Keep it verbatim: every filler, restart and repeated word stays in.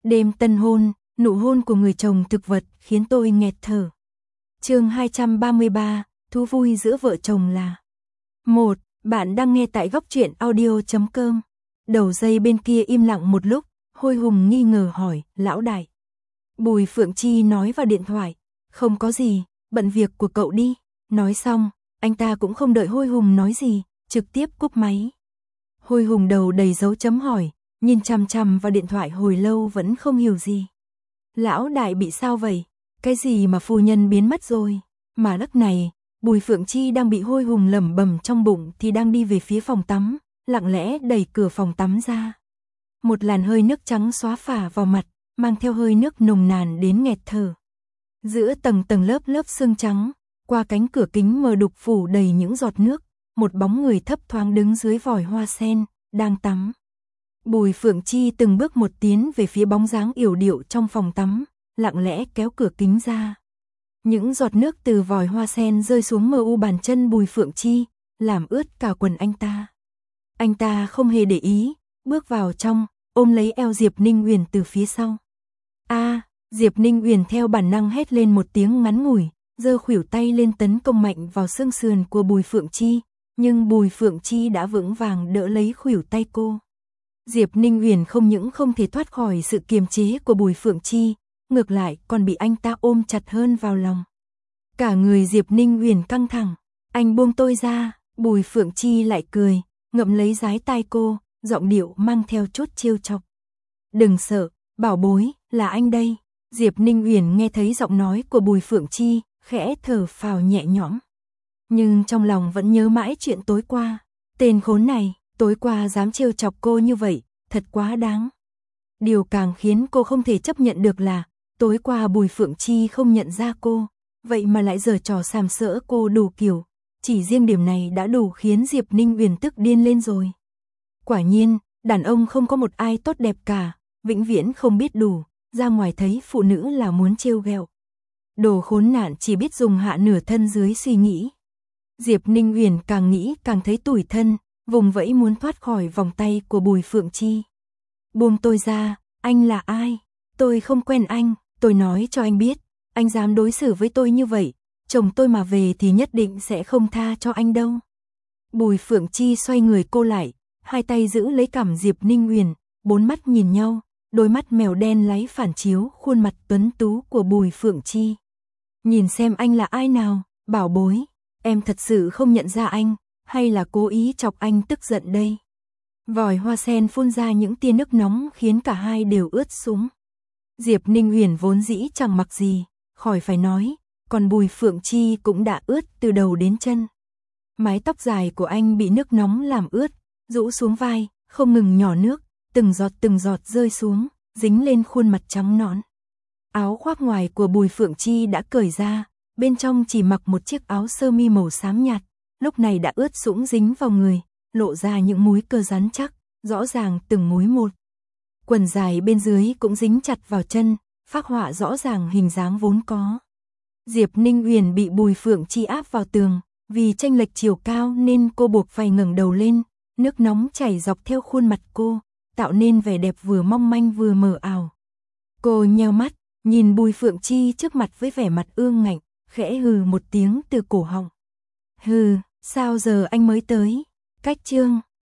Đêm tân hôn, nụ hôn của người chồng thực vật khiến tôi nghẹt thở. Chương hai trăm ba mươi ba, thú vui giữa vợ chồng là. một. Bạn đang nghe tại góc truyện audio chấm com. Đầu dây bên kia im lặng một lúc, Hôi Hùng nghi ngờ hỏi, lão đại. Bùi Phượng Chi nói vào điện thoại, không có gì, bận việc của cậu đi. Nói xong, anh ta cũng không đợi Hôi Hùng nói gì, trực tiếp cúp máy. Hôi Hùng đầu đầy dấu chấm hỏi, nhìn chằm chằm vào điện thoại hồi lâu vẫn không hiểu gì. Lão đại bị sao vậy? Cái gì mà phu nhân biến mất rồi? Mà lúc này, Bùi Phượng Chi đang bị Hôi Hùng lẩm bẩm trong bụng thì đang đi về phía phòng tắm, lặng lẽ đẩy cửa phòng tắm ra. Một làn hơi nước trắng xóa phả vào mặt, mang theo hơi nước nồng nàn đến nghẹt thở. Giữa tầng tầng lớp lớp sương trắng, qua cánh cửa kính mờ đục phủ đầy những giọt nước, một bóng người thấp thoáng đứng dưới vòi hoa sen, đang tắm. Bùi Phượng Chi từng bước một tiến về phía bóng dáng yểu điệu trong phòng tắm, lặng lẽ kéo cửa kính ra. Những giọt nước từ vòi hoa sen rơi xuống mờ u bàn chân Bùi Phượng Chi, làm ướt cả quần anh ta. Anh ta không hề để ý, bước vào trong, ôm lấy eo Diệp Ninh Uyển từ phía sau. A, Diệp Ninh Uyển theo bản năng hét lên một tiếng ngắn ngủi, giơ khuỷu tay lên tấn công mạnh vào xương sườn của Bùi Phượng Chi, nhưng Bùi Phượng Chi đã vững vàng đỡ lấy khuỷu tay cô. Diệp Ninh Uyển không những không thể thoát khỏi sự kiềm chế của Bùi Phượng Chi, ngược lại còn bị anh ta ôm chặt hơn vào lòng. Cả người Diệp Ninh Uyển căng thẳng, anh buông tôi ra, Bùi Phượng Chi lại cười, ngậm lấy dái tai cô, giọng điệu mang theo chút trêu chọc. Đừng sợ, bảo bối, là anh đây. Diệp Ninh Uyển nghe thấy giọng nói của Bùi Phượng Chi, khẽ thở phào nhẹ nhõm. Nhưng trong lòng vẫn nhớ mãi chuyện tối qua. Tên khốn này, tối qua dám trêu chọc cô như vậy, thật quá đáng. Điều càng khiến cô không thể chấp nhận được là, tối qua Bùi Phượng Chi không nhận ra cô, vậy mà lại giở trò sàm sỡ cô đủ kiểu. Chỉ riêng điểm này đã đủ khiến Diệp Ninh Uyển tức điên lên rồi. Quả nhiên, đàn ông không có một ai tốt đẹp cả, vĩnh viễn không biết đủ, ra ngoài thấy phụ nữ là muốn trêu ghẹo. Đồ khốn nạn chỉ biết dùng hạ nửa thân dưới suy nghĩ. Diệp Ninh Uyển càng nghĩ càng thấy tủi thân, vùng vẫy muốn thoát khỏi vòng tay của Bùi Phượng Chi. Buông tôi ra, anh là ai? Tôi không quen anh, tôi nói cho anh biết, anh dám đối xử với tôi như vậy, chồng tôi mà về thì nhất định sẽ không tha cho anh đâu. Bùi Phượng Chi xoay người cô lại, hai tay giữ lấy cằm Diệp Ninh Uyển, bốn mắt nhìn nhau, đôi mắt mèo đen láy phản chiếu khuôn mặt tuấn tú của Bùi Phượng Chi. Nhìn xem anh là ai nào, bảo bối, em thật sự không nhận ra anh, hay là cố ý chọc anh tức giận đây? Vòi hoa sen phun ra những tia nước nóng khiến cả hai đều ướt sũng. Diệp Ninh Uyển vốn dĩ chẳng mặc gì, khỏi phải nói, còn Bùi Phượng Chi cũng đã ướt từ đầu đến chân. Mái tóc dài của anh bị nước nóng làm ướt, rũ xuống vai, không ngừng nhỏ nước, từng giọt từng giọt rơi xuống, dính lên khuôn mặt trắng nõn. Áo khoác ngoài của Bùi Phượng Chi đã cởi ra, bên trong chỉ mặc một chiếc áo sơ mi màu xám nhạt, lúc này đã ướt sũng dính vào người, lộ ra những múi cơ rắn chắc, rõ ràng từng múi một. Quần dài bên dưới cũng dính chặt vào chân, phác họa rõ ràng hình dáng vốn có. Diệp Ninh Uyển bị Bùi Phượng Chi áp vào tường, vì chênh lệch chiều cao nên cô buộc phải ngẩng đầu lên, nước nóng chảy dọc theo khuôn mặt cô, tạo nên vẻ đẹp vừa mong manh vừa mờ ảo. Cô nheo mắt, nhìn Bùi Phượng Chi trước mặt với vẻ mặt ương ngạnh, khẽ hừ một tiếng từ cổ họng. Hừ, sao giờ anh mới tới? Cách chương